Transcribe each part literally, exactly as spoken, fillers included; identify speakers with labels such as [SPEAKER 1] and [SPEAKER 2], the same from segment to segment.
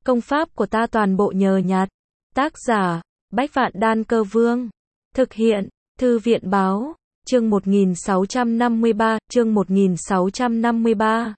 [SPEAKER 1] Công pháp của ta toàn bộ nhờ nhặt. Tác giả, Bách Vạn Đan Cơ Vương. Thực hiện, Thư viện Báo. Chương một nghìn sáu trăm năm mươi ba, chương một nghìn sáu trăm năm mươi ba.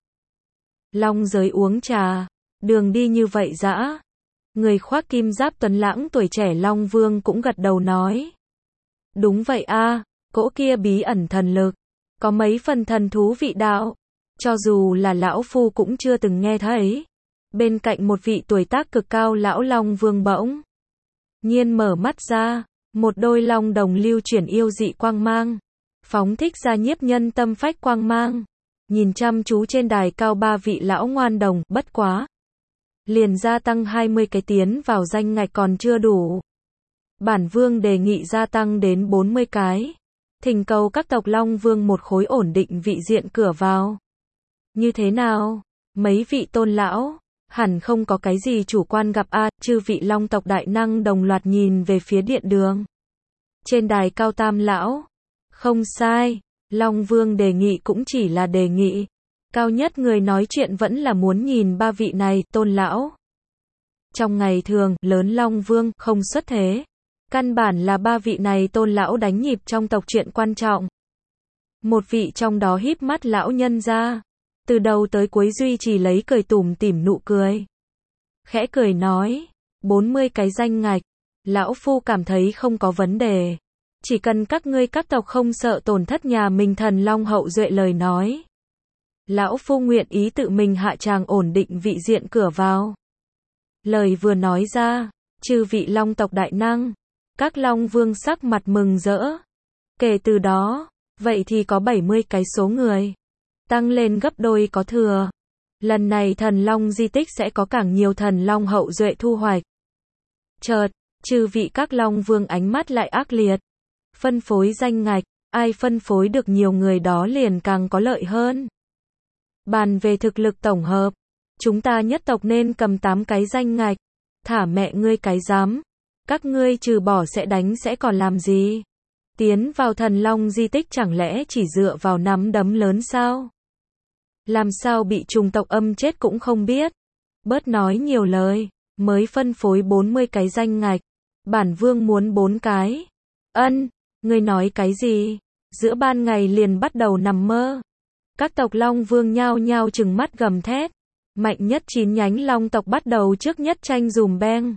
[SPEAKER 1] Long giới uống trà, đường đi như vậy dã. Người khoác kim giáp tuấn lãng tuổi trẻ Long Vương cũng gật đầu nói. Đúng vậy a, cỗ kia bí ẩn thần lực, có mấy phần thần thú vị đạo, cho dù là lão phu cũng chưa từng nghe thấy. Bên cạnh một vị tuổi tác cực cao lão Long Vương bỗng nhiên mở mắt ra, một đôi long đồng lưu chuyển yêu dị quang mang, phóng thích ra nhiếp nhân tâm phách quang mang, nhìn chăm chú trên đài cao ba vị lão ngoan đồng, bất quá liền gia tăng hai mươi cái tiến vào danh ngạch còn chưa đủ. Bản vương đề nghị gia tăng đến bốn mươi cái. Thỉnh cầu các tộc Long Vương một khối ổn định vị diện cửa vào. Như thế nào? Mấy vị tôn lão, hẳn không có cái gì chủ quan gặp a, chư vị Long tộc đại năng đồng loạt nhìn về phía điện đường. Trên đài cao tam lão. Không sai, Long Vương đề nghị cũng chỉ là đề nghị. Cao nhất người nói chuyện vẫn là muốn nhìn ba vị này, tôn lão. Trong ngày thường, lớn Long Vương không xuất thế. Căn bản là ba vị này tôn lão đánh nhịp trong tộc chuyện quan trọng. Một vị trong đó híp mắt lão nhân ra, từ đầu tới cuối duy trì lấy cười tủm tỉm nụ cười. Khẽ cười nói, bốn mươi cái danh ngạch, lão phu cảm thấy không có vấn đề. Chỉ cần các ngươi các tộc không sợ tổn thất nhà mình thần long hậu duệ lời nói. Lão phu nguyện ý tự mình hạ tràng ổn định vị diện cửa vào. Lời vừa nói ra, chư vị Long tộc đại năng, các Long Vương sắc mặt mừng rỡ. Kể từ đó, vậy thì có bảy mươi cái số người. Tăng lên gấp đôi có thừa. Lần này thần Long di tích sẽ có càng nhiều thần Long hậu duệ thu hoạch. Chợt, chư vị các Long Vương ánh mắt lại ác liệt. Phân phối danh ngạch, ai phân phối được nhiều người đó liền càng có lợi hơn. Bàn về thực lực tổng hợp, chúng ta nhất tộc nên cầm tám cái danh ngạch. Thả mẹ ngươi cái dám. Các ngươi trừ bỏ sẽ đánh sẽ còn làm gì? Tiến vào thần Long di tích chẳng lẽ chỉ dựa vào nắm đấm lớn sao? Làm sao bị trùng tộc âm chết cũng không biết. Bớt nói nhiều lời, mới phân phối bốn mươi cái danh ngạch. Bản vương muốn bốn cái. Ân, ngươi nói cái gì? Giữa ban ngày liền bắt đầu nằm mơ. Các tộc Long Vương nhao nhao trừng mắt gầm thét. Mạnh nhất chín nhánh Long tộc bắt đầu trước nhất tranh dùm beng.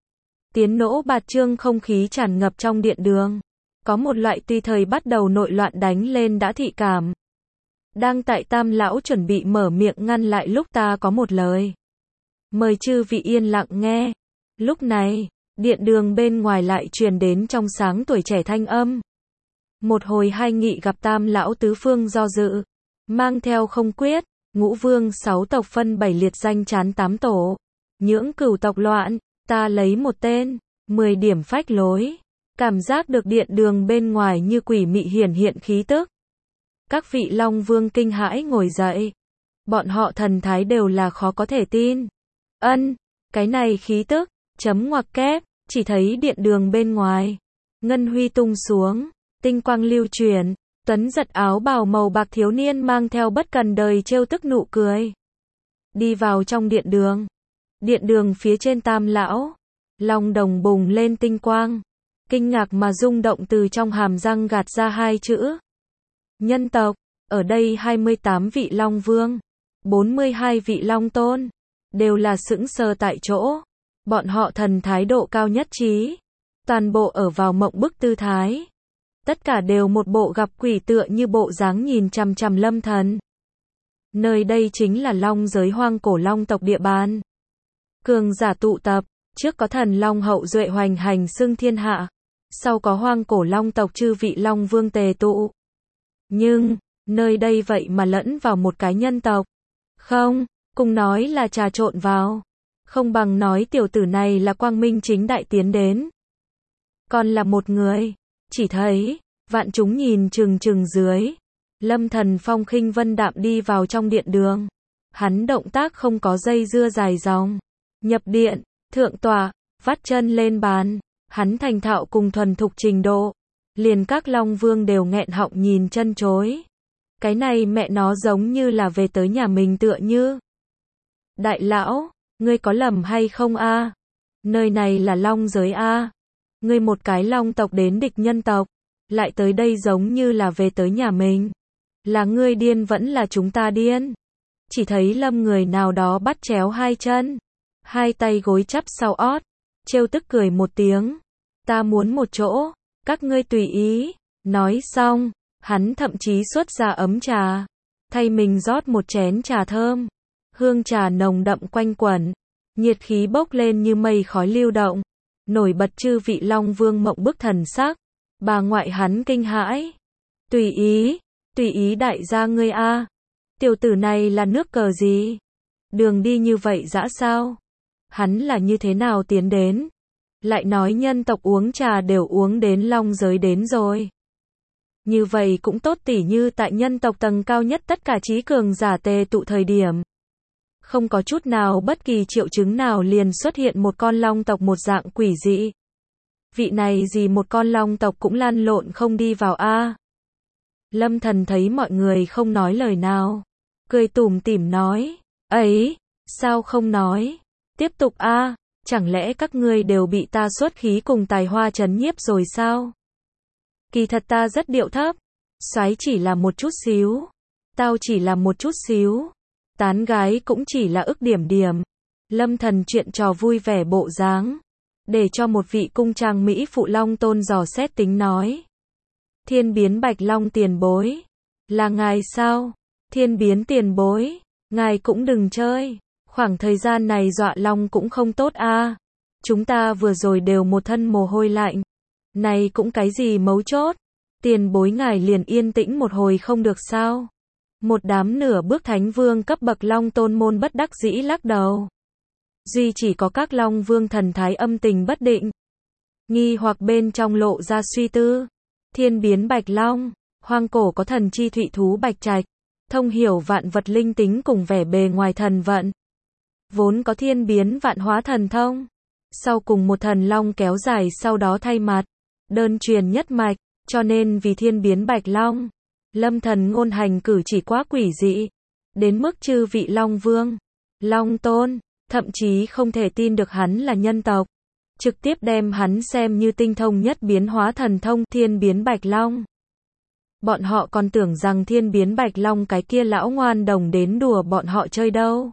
[SPEAKER 1] Tiến nỗ bạt trương không khí tràn ngập trong điện đường. Có một loại tùy thời bắt đầu nội loạn đánh lên đã thị cảm. Đang tại tam lão chuẩn bị mở miệng ngăn lại lúc ta có một lời. Mời chư vị yên lặng nghe. Lúc này, điện đường bên ngoài lại truyền đến trong sáng tuổi trẻ thanh âm. Một hồi hai nghị gặp tam lão tứ phương do dự. Mang theo không quyết, ngũ vương sáu tộc phân bảy liệt danh chán tám tổ. Nhưỡng cửu tộc loạn. Ta lấy một tên, mười điểm phách lối. Cảm giác được điện đường bên ngoài như quỷ mị hiển hiện khí tức. Các vị Long Vương kinh hãi ngồi dậy. Bọn họ thần thái đều là khó có thể tin. Ân, cái này khí tức, chấm ngoặc kép, chỉ thấy điện đường bên ngoài. Ngân huy tung xuống, tinh quang lưu chuyển, tuấn giật áo bào màu bạc thiếu niên mang theo bất cần đời trêu tức nụ cười. Đi vào trong điện đường. Điện đường phía trên tam lão, long đồng bùng lên tinh quang, kinh ngạc mà rung động từ trong hàm răng gạt ra hai chữ. Nhân tộc, ở đây hai mươi tám vị Long Vương, bốn mươi hai vị Long Tôn, đều là sững sờ tại chỗ. Bọn họ thần thái độ cao nhất trí, toàn bộ ở vào mộng bức tư thái. Tất cả đều một bộ gặp quỷ tựa như bộ dáng nhìn chằm chằm lâm thần. Nơi đây chính là Long giới hoang cổ Long tộc địa bàn. Cường giả tụ tập, trước có thần Long hậu duệ hoành hành xưng thiên hạ, sau có hoang cổ Long tộc chư vị Long Vương tề tụ. Nhưng, nơi đây vậy mà lẫn vào một cái nhân tộc. Không, cùng nói là trà trộn vào. Không bằng nói tiểu tử này là quang minh chính đại tiến đến. Còn là một người, chỉ thấy, vạn chúng nhìn chừng chừng dưới. Lâm thần phong khinh vân đạm đi vào trong điện đường. Hắn động tác không có dây dưa dài dòng. Nhập điện, thượng tọa, vắt chân lên bàn, hắn thành thạo cùng thuần thục trình độ. Liền các Long Vương đều nghẹn họng nhìn chân chối. Cái này mẹ nó giống như là về tới nhà mình tựa như. Đại lão, Ngươi có lầm hay không a? Nơi này là long giới a. Ngươi một cái long tộc đến địch nhân tộc, lại tới đây giống như là về tới nhà mình. Là ngươi điên vẫn là chúng ta điên? Chỉ thấy Lâm người nào đó bắt chéo hai chân, hai tay gối chắp sau ót, trêu tức cười một tiếng. Ta muốn một chỗ, các ngươi tùy ý. Nói xong, hắn thậm chí xuất ra ấm trà, thay mình rót một chén trà thơm. Hương trà nồng đậm quanh quẩn, nhiệt khí bốc lên như mây khói lưu động, nổi bật chư vị Long Vương mộng bức thần sắc. Bà ngoại hắn kinh hãi. Tùy ý, tùy ý đại gia ngươi a. Tiểu tử này là nước cờ gì? Đường đi như vậy dã sao? Hắn là như thế nào tiến đến? Lại nói nhân tộc uống trà đều uống đến long giới đến rồi. Như vậy cũng tốt, tỉ như tại nhân tộc tầng cao nhất tất cả trí cường giả tề tụ thời điểm. Không có chút nào bất kỳ triệu chứng nào liền xuất hiện một con long tộc một dạng quỷ dị. Vị này gì một con long tộc cũng lăn lộn không đi vào a. Lâm Thần thấy mọi người không nói lời nào, cười tủm tỉm nói, ấy, sao không nói, tiếp tục a, chẳng lẽ các ngươi đều bị ta xuất khí cùng tài hoa trấn nhiếp rồi sao? Kỳ thật ta rất điệu thấp, soái chỉ là một chút xíu, tao chỉ là một chút xíu, tán gái cũng chỉ là ức điểm điểm. Lâm Thần chuyện trò vui vẻ bộ dáng, để cho một vị cung trang mỹ phụ Long Tôn dò xét tính nói. Thiên biến Bạch Long tiền bối, là ngài sao? Thiên biến tiền bối, ngài cũng đừng chơi, khoảng thời gian này dọa Long cũng không tốt a. Chúng ta vừa rồi đều một thân mồ hôi lạnh, này cũng cái gì mấu chốt, tiền bối ngài liền yên tĩnh một hồi không được sao? Một đám nửa bước thánh vương cấp bậc Long Tôn môn bất đắc dĩ lắc đầu. Duy chỉ có các Long Vương thần thái âm tình bất định, nghi hoặc bên trong lộ ra suy tư. Thiên biến Bạch Long, hoang cổ có thần chi thụy thú bạch trạch, thông hiểu vạn vật linh tính cùng vẻ bề ngoài thần vận. Vốn có thiên biến vạn hóa thần thông, sau cùng một thần long kéo dài sau đó thay mặt, đơn truyền nhất mạch, cho nên vì thiên biến Bạch Long, Lâm Thần ngôn hành cử chỉ quá quỷ dị, đến mức chư vị Long Vương, Long Tôn, thậm chí không thể tin được hắn là nhân tộc, trực tiếp đem hắn xem như tinh thông nhất biến hóa thần thông thiên biến Bạch Long. Bọn họ còn tưởng rằng thiên biến Bạch Long cái kia lão ngoan đồng đến đùa bọn họ chơi đâu.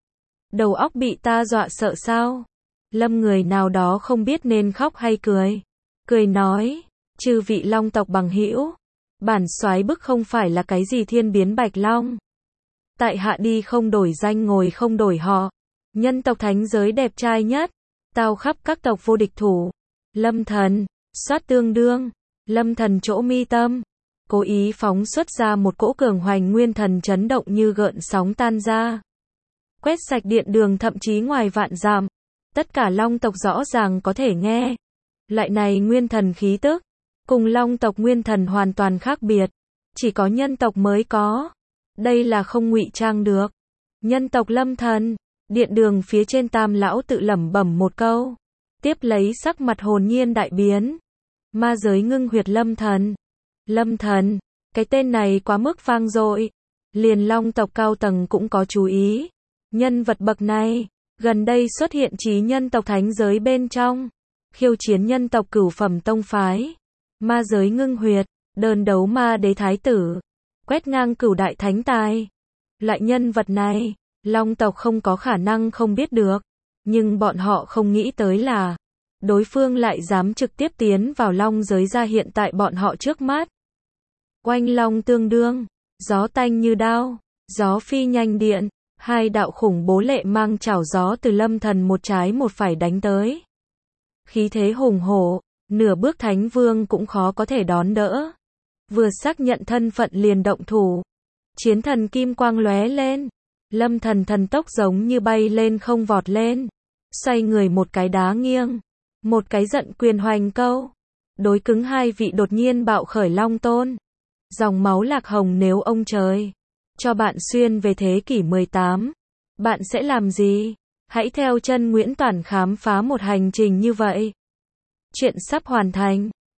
[SPEAKER 1] Đầu óc bị ta dọa sợ sao? Lâm người nào đó không biết nên khóc hay cười. Cười nói, chư vị Long tộc bằng hữu, bản soái bức không phải là cái gì thiên biến Bạch Long. Tại hạ đi không đổi danh ngồi không đổi họ, nhân tộc thánh giới đẹp trai nhất, tao khắp các tộc vô địch thủ. Lâm Thần, soát tương đương, Lâm Thần chỗ mi tâm, cố ý phóng xuất ra một cỗ cường hoành nguyên thần chấn động như gợn sóng tan ra. Quét sạch điện đường thậm chí ngoài vạn dặm, tất cả Long tộc rõ ràng có thể nghe. Loại này nguyên thần khí tức, cùng Long tộc nguyên thần hoàn toàn khác biệt, chỉ có nhân tộc mới có. Đây là không ngụy trang được. Nhân tộc Lâm Thần, điện đường phía trên Tam lão tự lẩm bẩm một câu, tiếp lấy sắc mặt hồn nhiên đại biến. Ma giới ngưng huyệt Lâm Thần. Lâm Thần, cái tên này quá mức vang dội, liền Long tộc cao tầng cũng có chú ý. Nhân vật bậc này, gần đây xuất hiện chí nhân tộc thánh giới bên trong, khiêu chiến nhân tộc cửu phẩm tông phái. Ma giới ngưng huyệt, đơn đấu ma đế thái tử, quét ngang cửu đại thánh tài. Loại nhân vật này, Long tộc không có khả năng không biết được, nhưng bọn họ không nghĩ tới là đối phương lại dám trực tiếp tiến vào Long giới ra hiện tại bọn họ trước mắt. Oanh long tương đương, gió tanh như đao, gió phi nhanh điện, hai đạo khủng bố lệ mang chảo gió từ Lâm Thần một trái một phải đánh tới. Khí thế hùng hổ, nửa bước thánh vương cũng khó có thể đón đỡ. Vừa xác nhận thân phận liền động thủ. Chiến thần kim quang lóe lên. Lâm Thần thần tốc giống như bay lên không vọt lên. Xoay người một cái đá nghiêng. Một cái giận quyền hoành câu. Đối cứng hai vị đột nhiên bạo khởi Long Tôn. Dòng máu lạc hồng nếu ông trời cho bạn xuyên về thế kỷ mười tám, bạn sẽ làm gì? Hãy theo chân Nguyễn Toản khám phá một hành trình như vậy. Chuyện sắp hoàn thành.